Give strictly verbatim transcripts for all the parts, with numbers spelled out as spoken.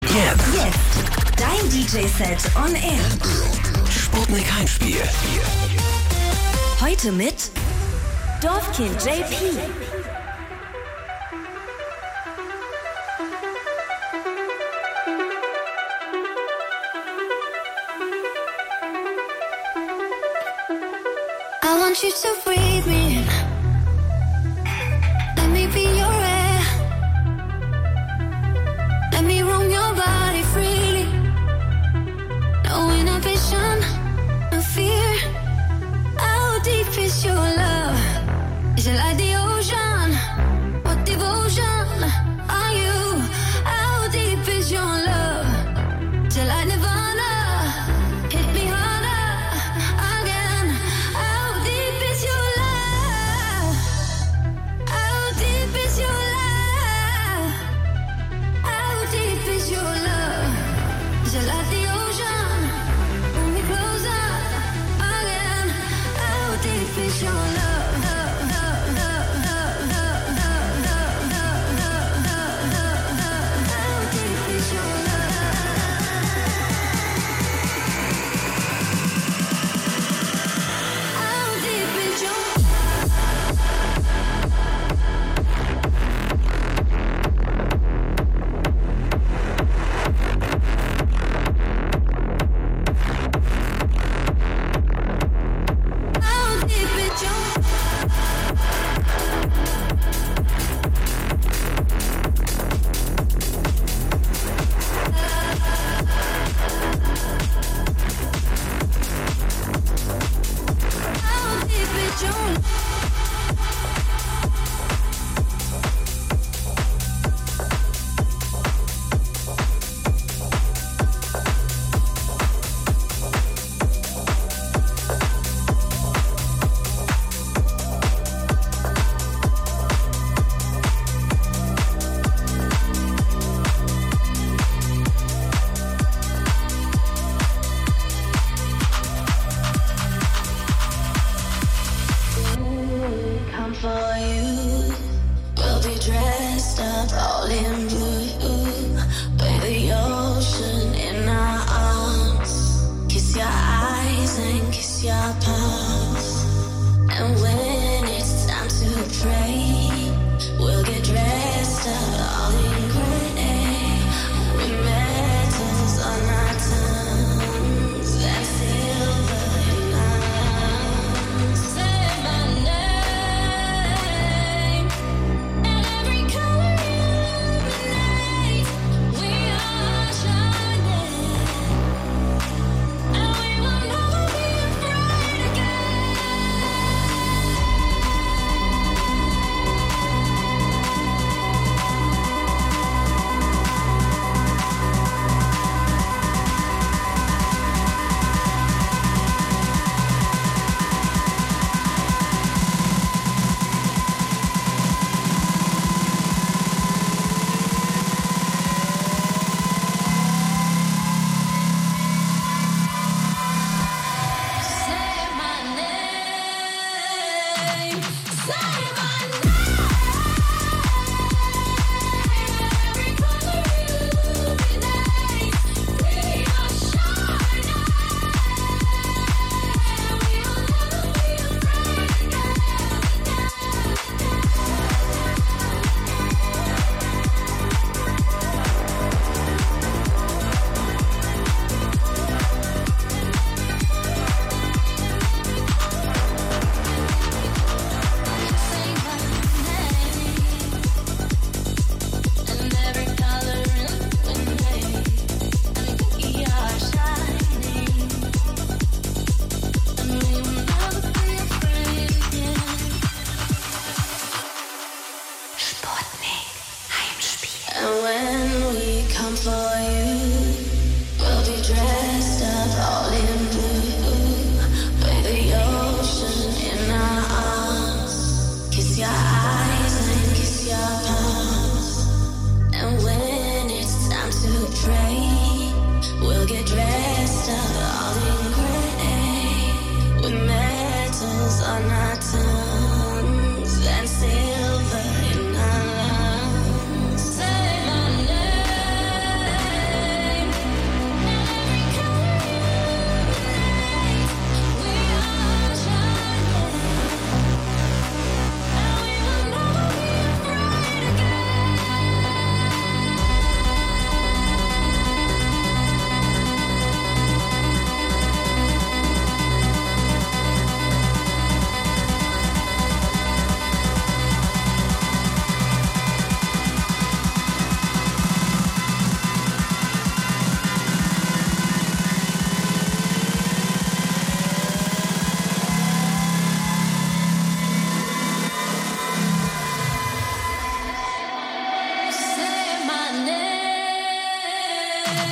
Jetzt. Jetzt. Dein D J-Set on Air. Sputnik Heimspiel. Heute mit Dorfkind J P. I want you to breathe me in. Let me be your air. Let me roam your body freely. No inhibition, no fear. How deep is your love? Is it like the ocean? What devotion are you? How deep is your love? Is it like Nirvana? Hit me harder again. How deep is your love?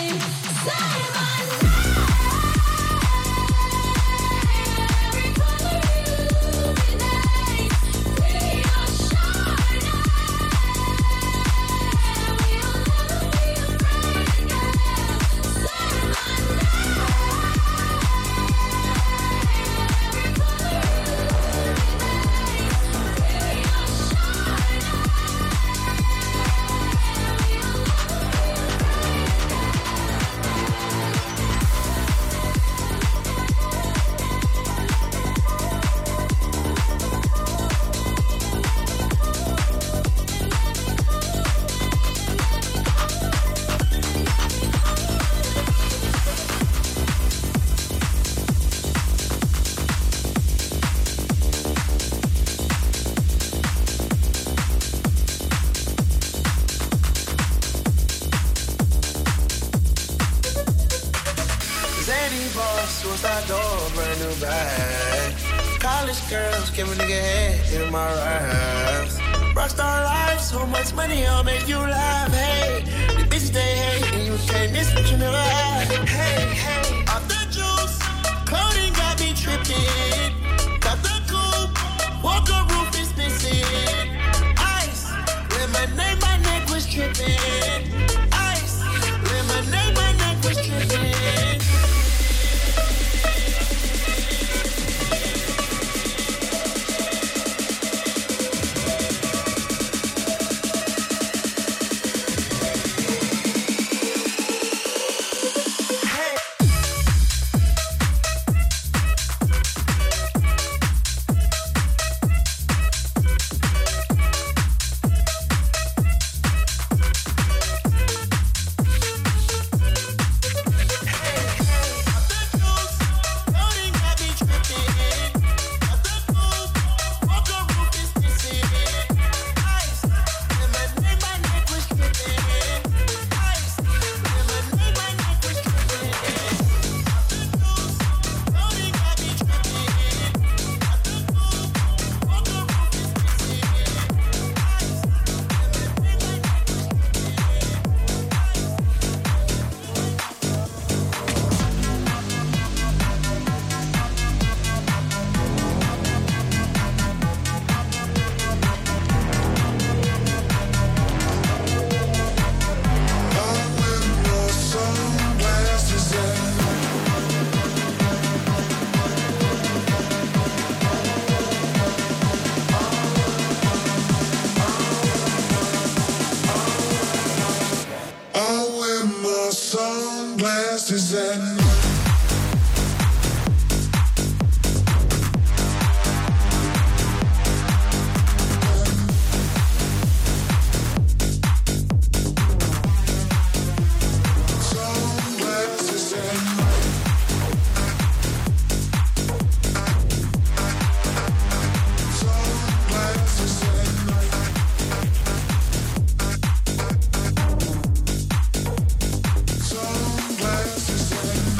Suicide door, brand new bag. College girls, give a nigga head in my raps. Rockstar life, so much money, I'll make you laugh. Hey, the bitches they hate, and you can't miss what you never had. Hey, hey, off the juice, clothing got me tripping. Got the coupe, walker roof is missing. Ice, lemonade, my neck was tripping. Ice, lemonade, my neck was tripping. Sunglasses and sunglasses and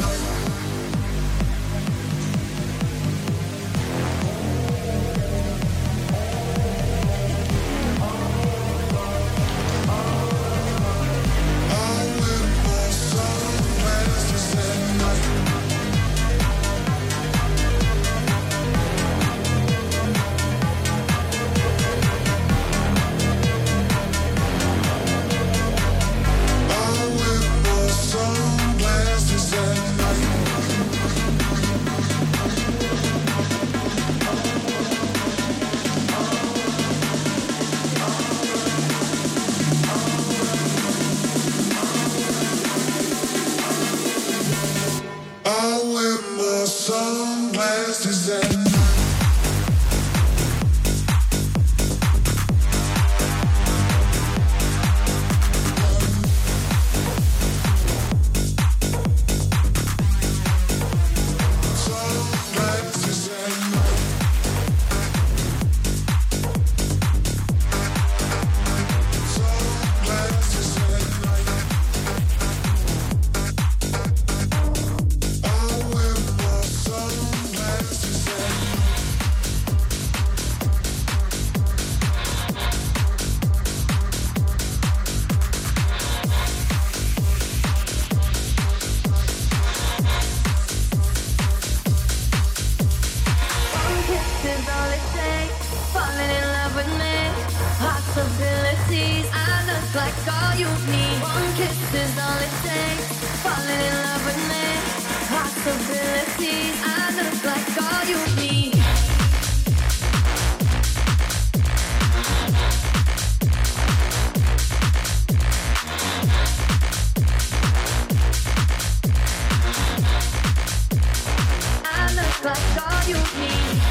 all you need. One kiss is all it takes. Falling in love with me. Possibilities. I look like all you need. I look like all you need.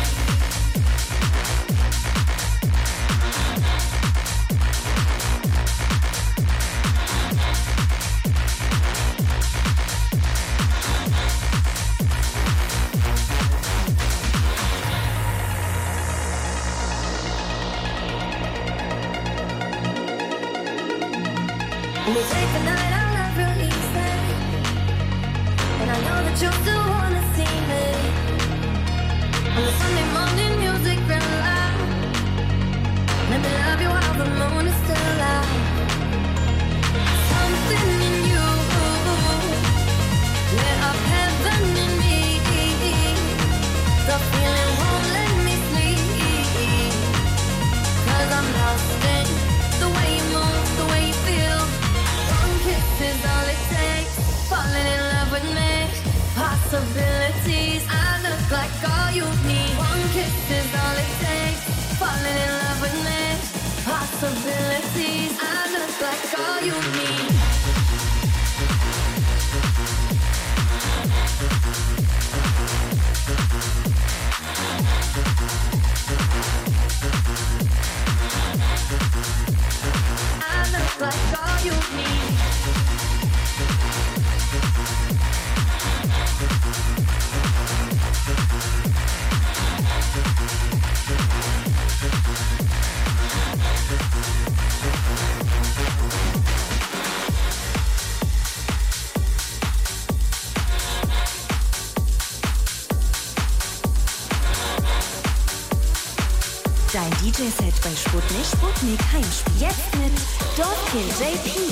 We take the night out, not really easy. And I know that you still wanna see me. On the Sunday morning music real loud. Let me love you while the moon is still out. Something in you lit up heaven in me. The feeling won't let me sleep. Cause I'm lost in the way you move, the way you feel. Kiss is all it takes. Falling in love with me. Possibilities. I look like all you need. One kiss is all it takes. Falling in love with me. Possibilities. I look like all you need. I look like all you need. Dein D J-Set bei Sputnik, Sputnik Heimspiel. Jetzt mit Dorfkill J P.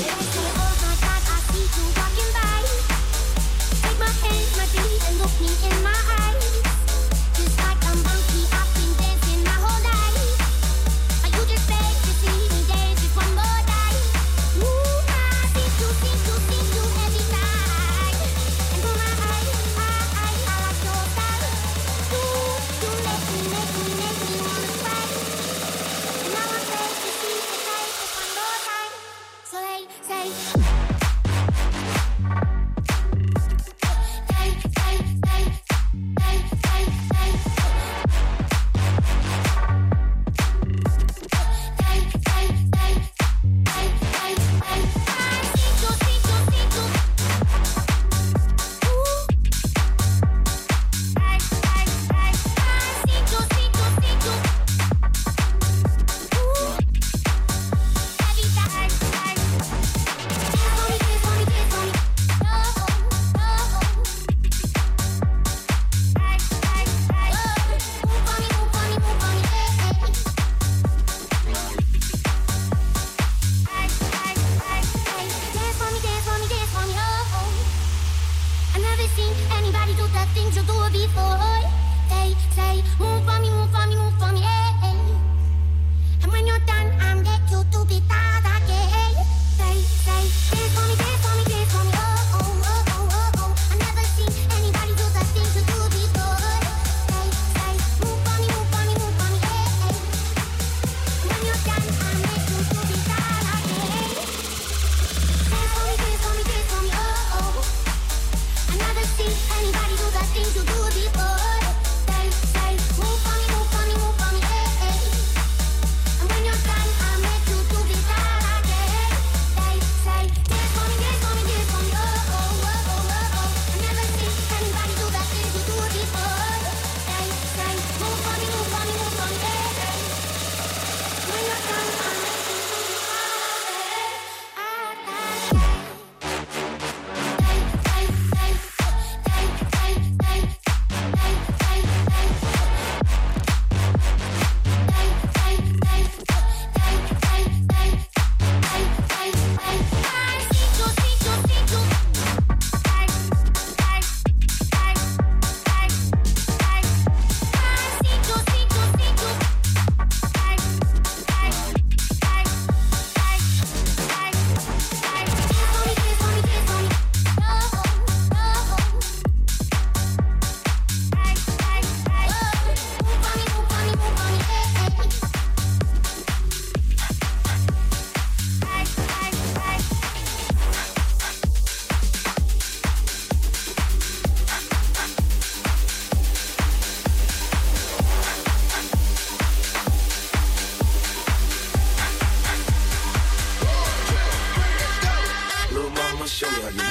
Anybody do the things you do before? Say, say, move.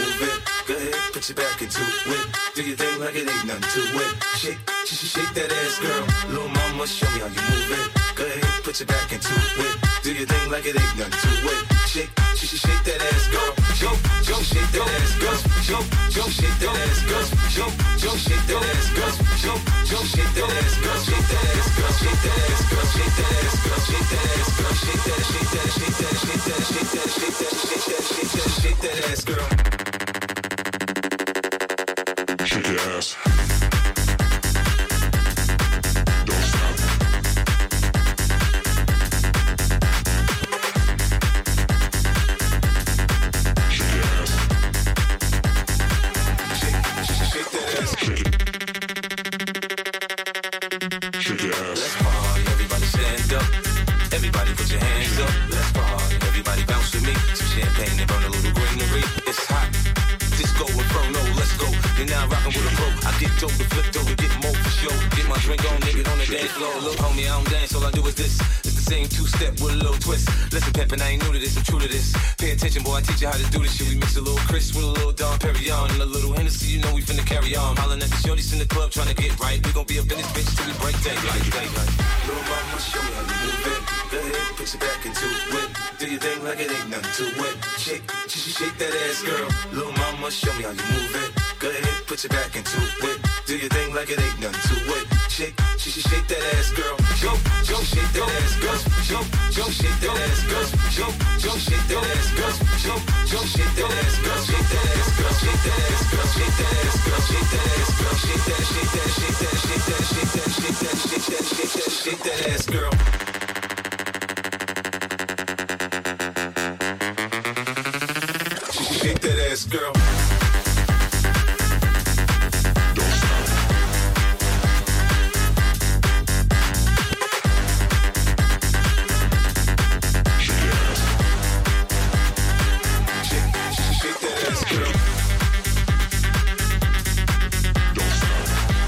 move it. Go ahead, put your back into it. Do your thing like it ain't nothing to it. Shake, shake, shake that ass, girl. Little mama, show me how you move it. Go ahead, put your back into it. Do your thing like it ain't nothing to it. Shake, shake, shake that ass, girl. Go, go, shake that ass, girl. Go, go, shake that ass, girl. Go, go, shake that ass, girl. Go, go, shake that ass, girl. Shake that ass, girl. Shake that ass, girl. Shake that ass, girl. Shake that ass, girl. Shake that, shake that, shake that, shake that, shake that, shake that, shake that, shake that, shake that ass, girl. Shake your ass. Don't stop. Shake your ass. Shake, shake that ass. Shake it. Shake your ass. Let's party, everybody stand up. Everybody put your hands up. Let's party, everybody bounce with me. Some champagne and burn a little greenery. It's hot. Disco Inferno, let's go. You're now rockin' with a pro. I get dope and flip over, get more for show. Get my drink on, nigga, on the dance floor. Look, homie, I don't dance, all I do is this. It's the same two-step with a little twist. Listen, pimpin', I ain't new to this, I'm true to this. Pay attention, boy, I teach you how to do this shit. We mix a little Chris with a little Dom Perignon and a little Hennessy, you know we finna carry on. Hollin' at the shorties in the club, tryna get right. We gon' be up in this bitch till we break daylight, daylight. Little mama, show me how you move it. Go ahead, put your back into it. Do your thing like it ain't nothing to it. Shake, shake, shake that ass, girl. Little mama, show me how you move it. Go ahead, put your back into it. Do your thing like it ain't nothing to it. Shake, shake, shake that ass, girl. Go, go, shake that ass, girl. Go, go, shake that ass, girl. Go, go, shake that ass, girl. Go, go, shake that ass, girl. Shake that ass, girl. Shake that ass, girl. Shake that ass, girl. Shake that ass, girl. Shake that, shake that, shake that, shake that, shake that, shake that, shake that, shake that, shake that ass, girl. Shake that ass, girl. Don't stop. Shake your ass. Shake, shake that ass, girl. Don't stop.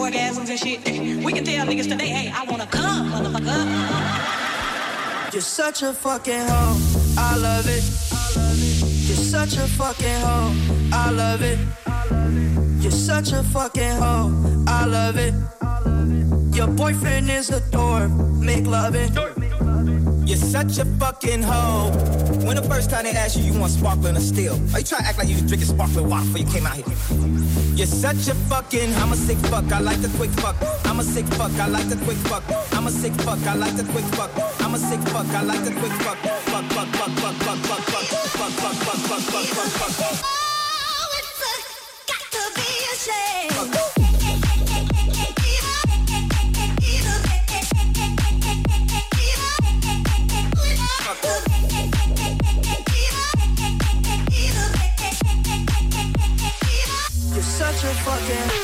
orgasms and shit. We can tell niggas today, hey, I wanna come, motherfucker. You're such a fucking hoe, I love it. You're such a fucking hoe, I love it. You're such a fucking hoe, I love it. Your boyfriend is a dork, make love it. You're such a fucking hoe. When the first time they asked you, you want sparkling or still? Are you trying to act like you was drinking sparkling water before you came out here? You're such a fucking, I'm a sick fuck, I like the quick fuck. I'm a sick fuck, I like the quick fuck. I'm a sick fuck, I like the quick fuck. I'm a sick fuck, I like the quick fuck. Fuck, fuck, fuck, fuck, fuck, fuck, fuck, fuck, fuck, fuck, fuck, fuck, fuck, fuck. Oh, it's a, got to be a shame. You're such a fucking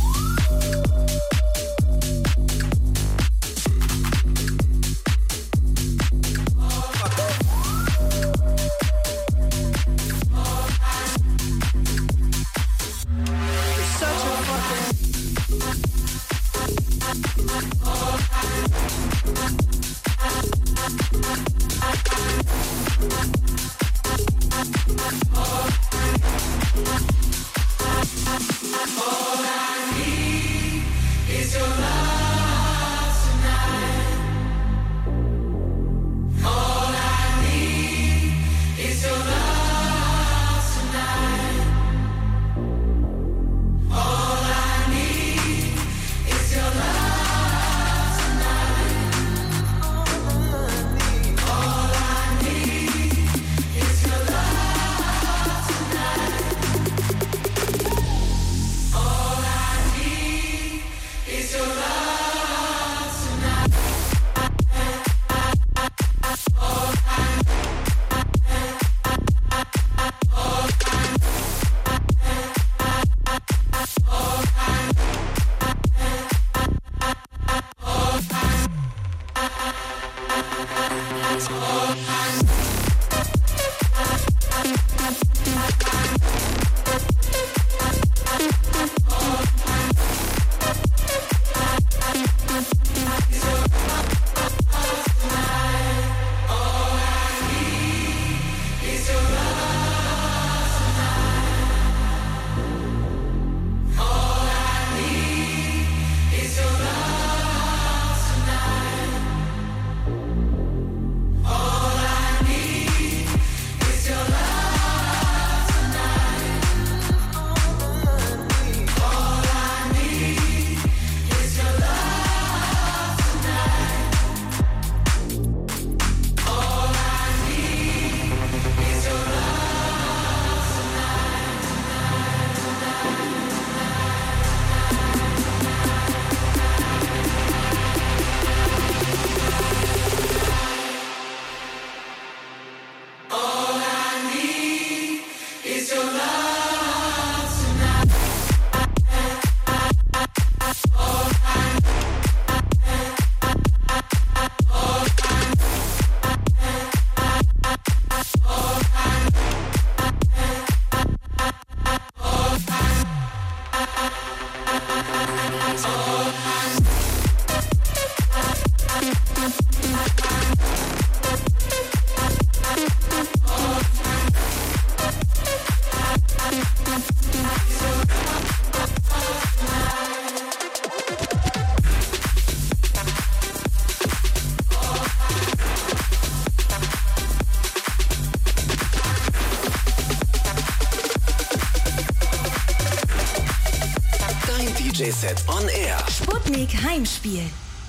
D J-Set on Air. Sputnik Heimspiel.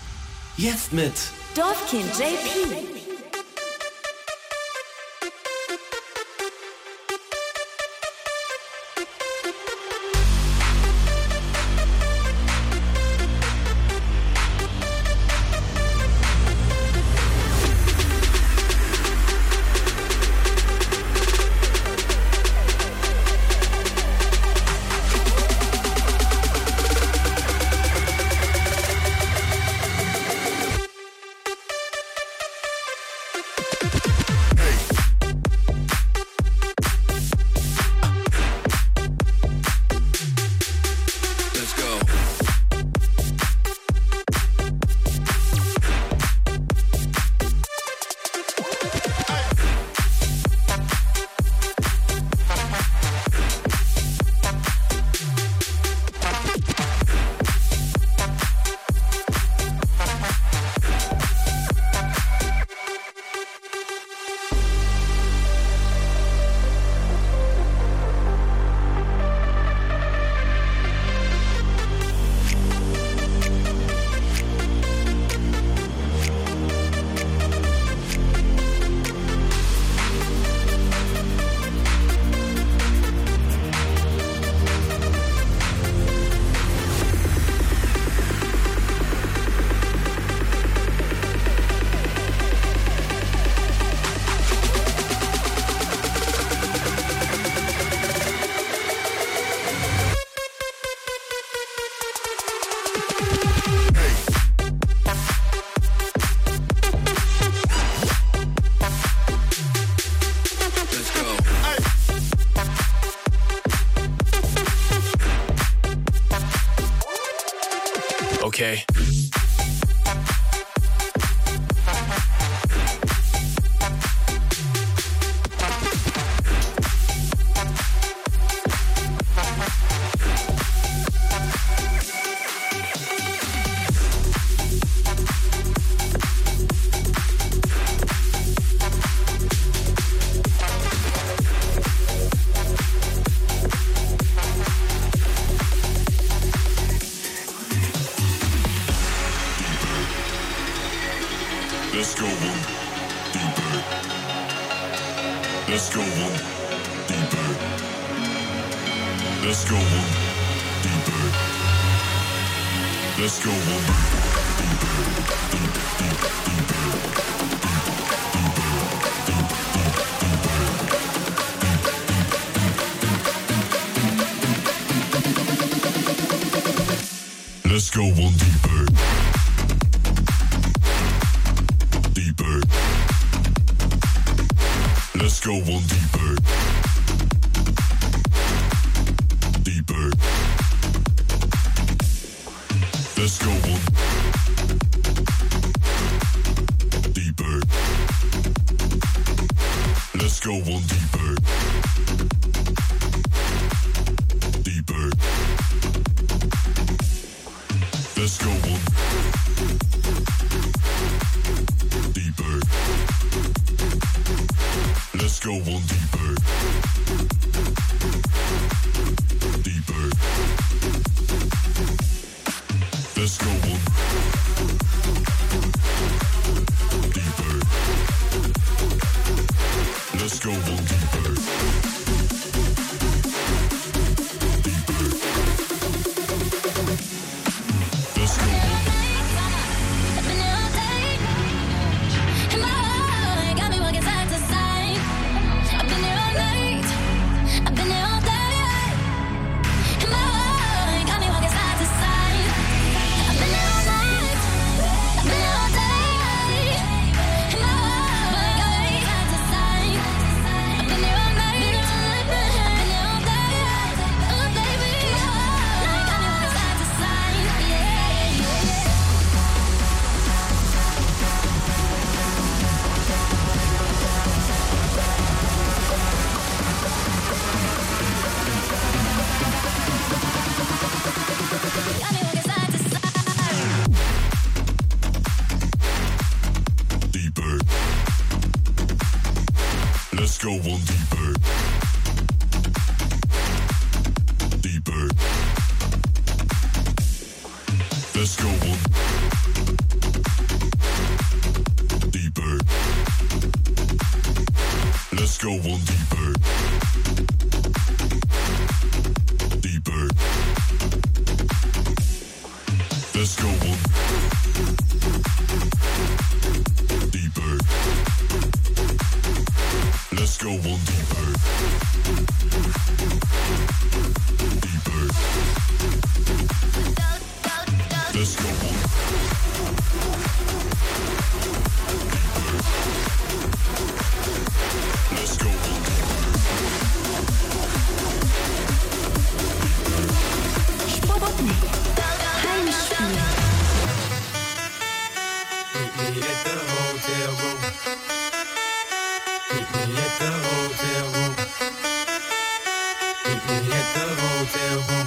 Jetzt mit Dorfkind J P. Okay. Let's go one deeper. Let's go one deeper. Let's go one deeper. Let's go one deeper. Deep, deep, deeper. Let's go one deeper. Deeper. Let's go one deeper. Deeper. Let's go one deeper. Let's go one deeper. Deeper. Let's go one deeper. Let's go one deeper. Deeper. Let's go one deeper. Let's go one deeper. Deeper. Let's go one. Let's go one deeper. Deeper. Let's go one deeper. Let's go one deeper. Deeper. Let's go one deeper. Let's go one deeper. Deeper. Let's go one deeper. Let's go one Sputnik. Heimspiel. Meet me at the hotel room. Meet me at the hotel room. Meet me at the hotel room.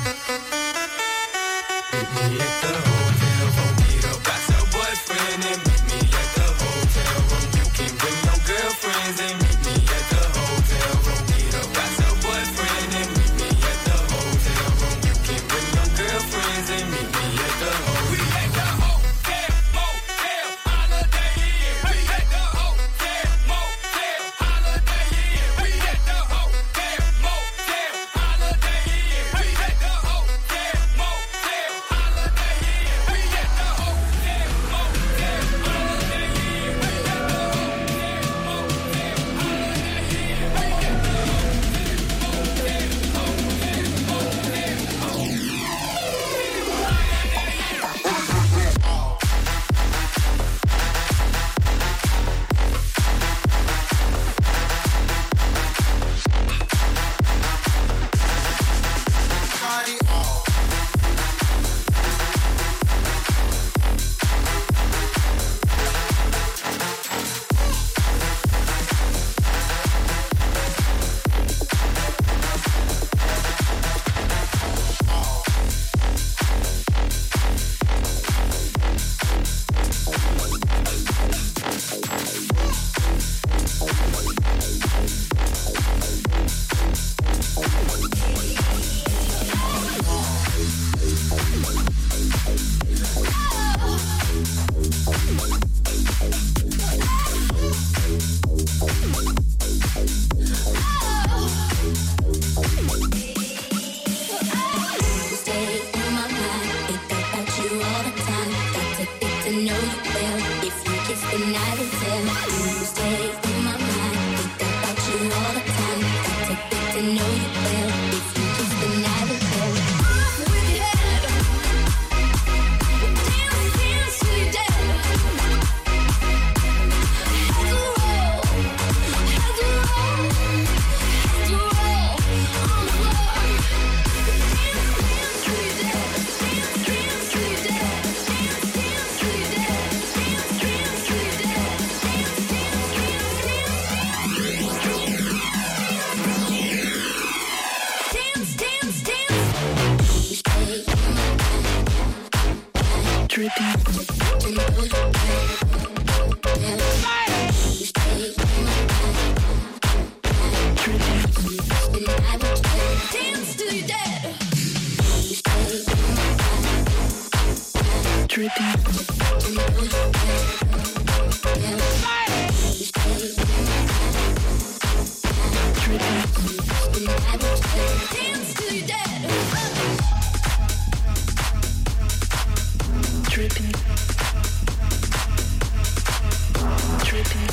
Meet me at the hotel room. Meet up, got your boyfriend and meet me at the hotel room. You can bring your girlfriends and meet me at the hotel room. Meet up, got your boyfriend and meet me at the hotel room. You can bring your girlfriends and meet me at the hotel room. We at the hotel, motel, holiday inn. We at the hotel, motel, holiday inn. We at the hotel, motel, holiday inn. We at the hotel, motel, holiday inn. We at the hotel, motel, holiday inn. know you well. If you kiss, then I will tell. You stay in my mind, think about you all the time. Got to get to know you well. If you kiss, then I will tell. Off with your head, dance, dance till you're dead. Head to roll, head to roll, head to roll on the floor. Dance, dance till you're dead. Dance, dance till you're dead. Dance, dance till you're dead. Dance, dance till you're dead. Dance, dance, dance, dance, dance. You stay in my mind. Tripping. You know you well. You stay in my mind. Tripping. And I will tell. Dance till you're dead. You stay in my mind. Tripping. You know you well. You stay in my mind. Tripping. And I will tell. Dance till you're dead. Tripping. Tripping.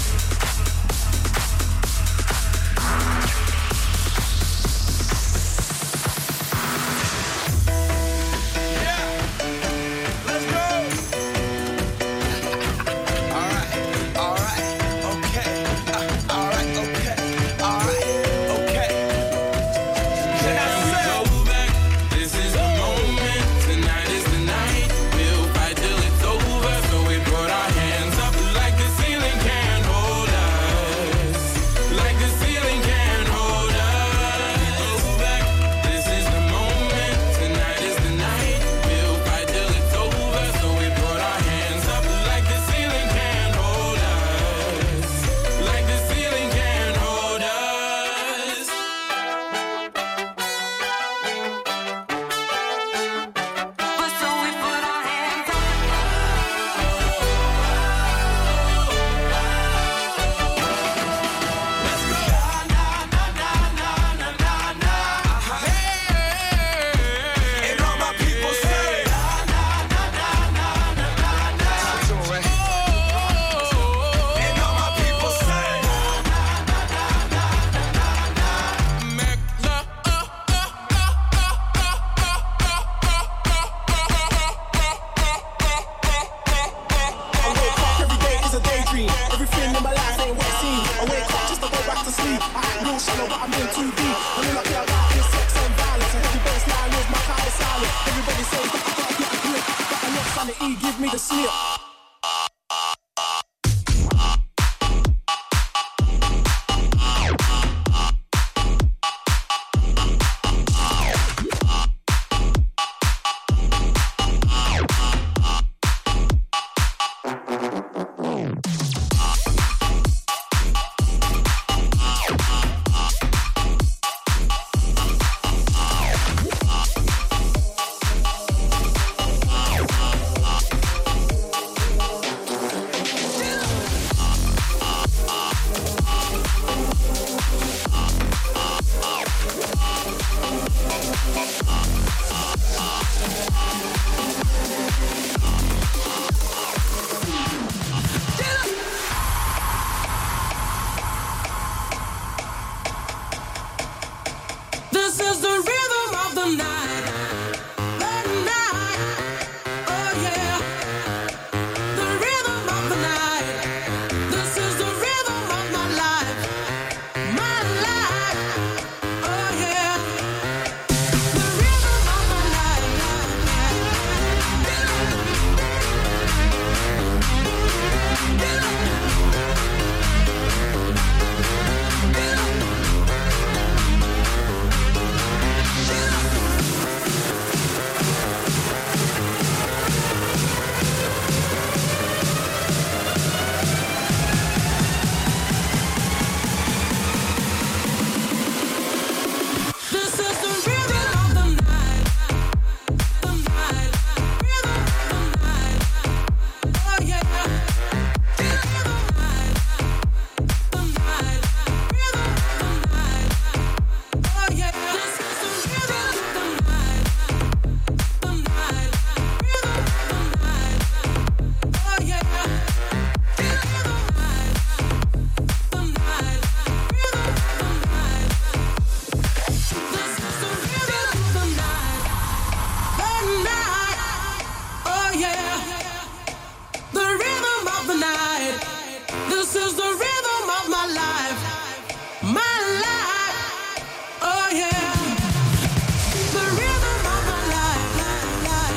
This is the rhythm of my life, my life. Oh yeah, the rhythm of my life, life,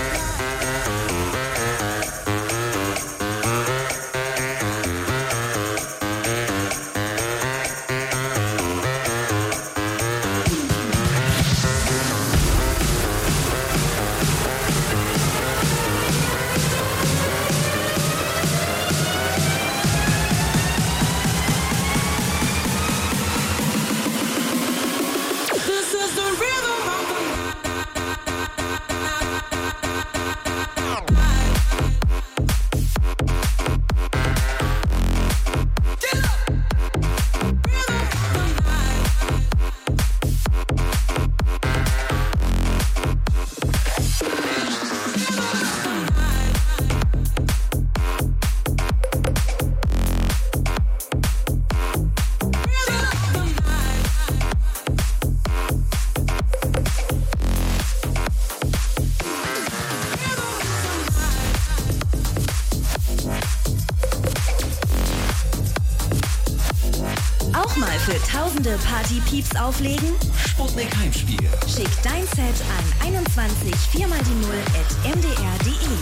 Tausende Party-Pieps auflegen? Sputnik Heimspiel. Schick dein Set an einundzwanzig vier mal die null at m d r punkt d e.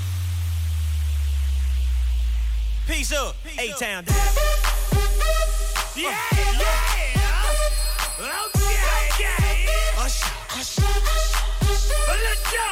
Peace up, A-Town. Yeah, yeah. Okay, okay. Hush, hush, hush. Let's go.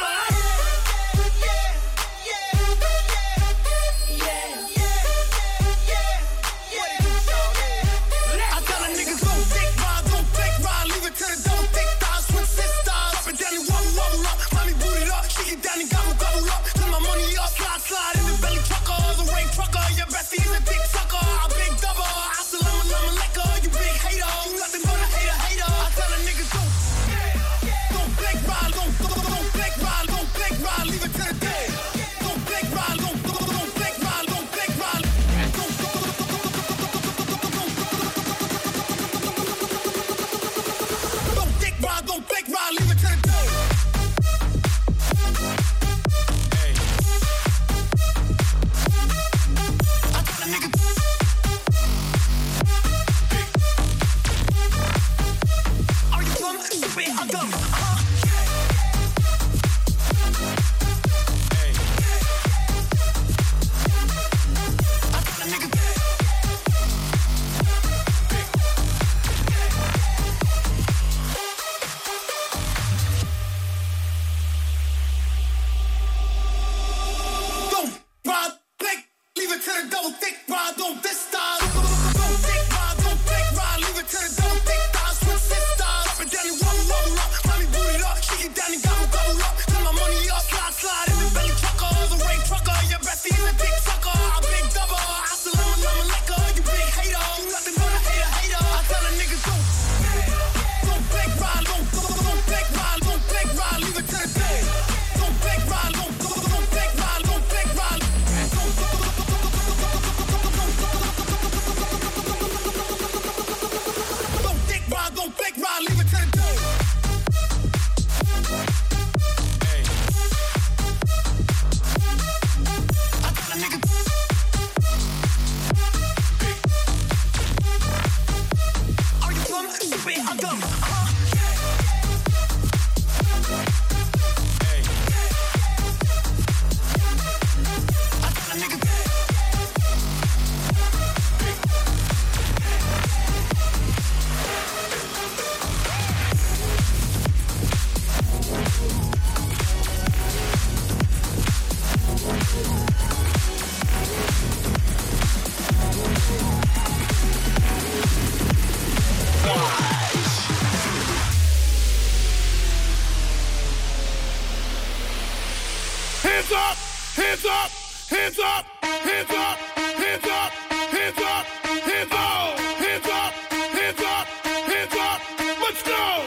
Hands up, hands up, hands up, hands up, hands up, hands up, hands up, hands up, hands up. Let's go.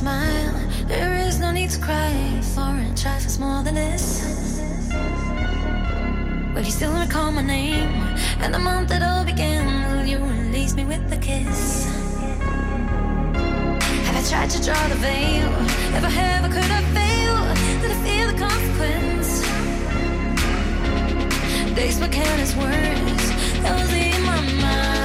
smile. There is no need to cry. Foreign trifles more than this. Will you still recall my name and the month it all began? Will you release me with a kiss? Have I tried to draw the veil? If I have, could I fail? Did I feel the consequence? Days my careless words, that was in my mind.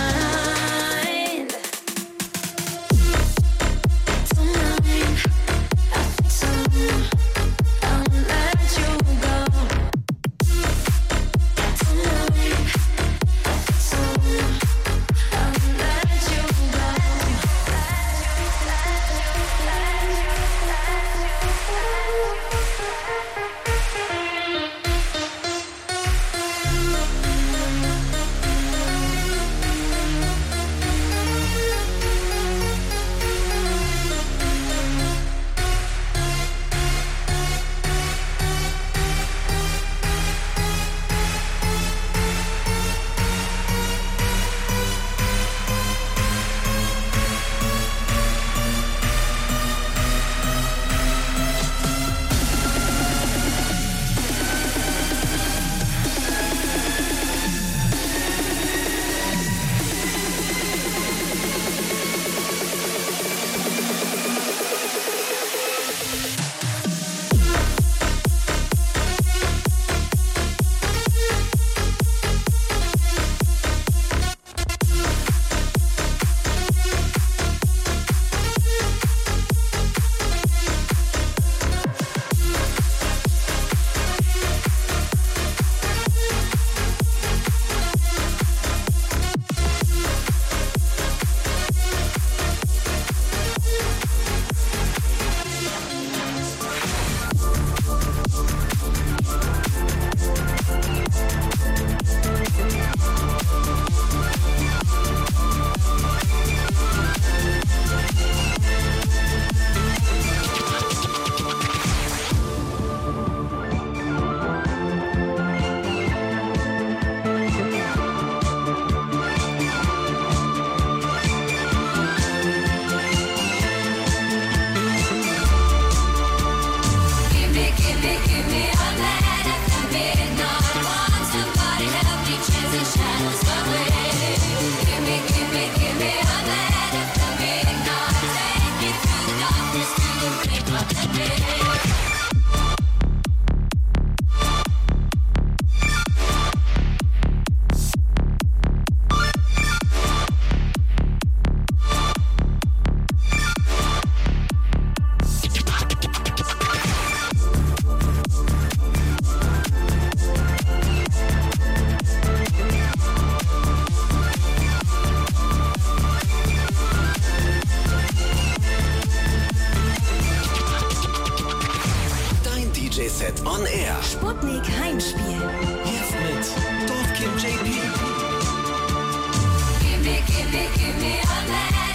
On Air. Sputnik Heimspiel. Jetzt mit Dorfkind J P. Give me, give me, give me a man.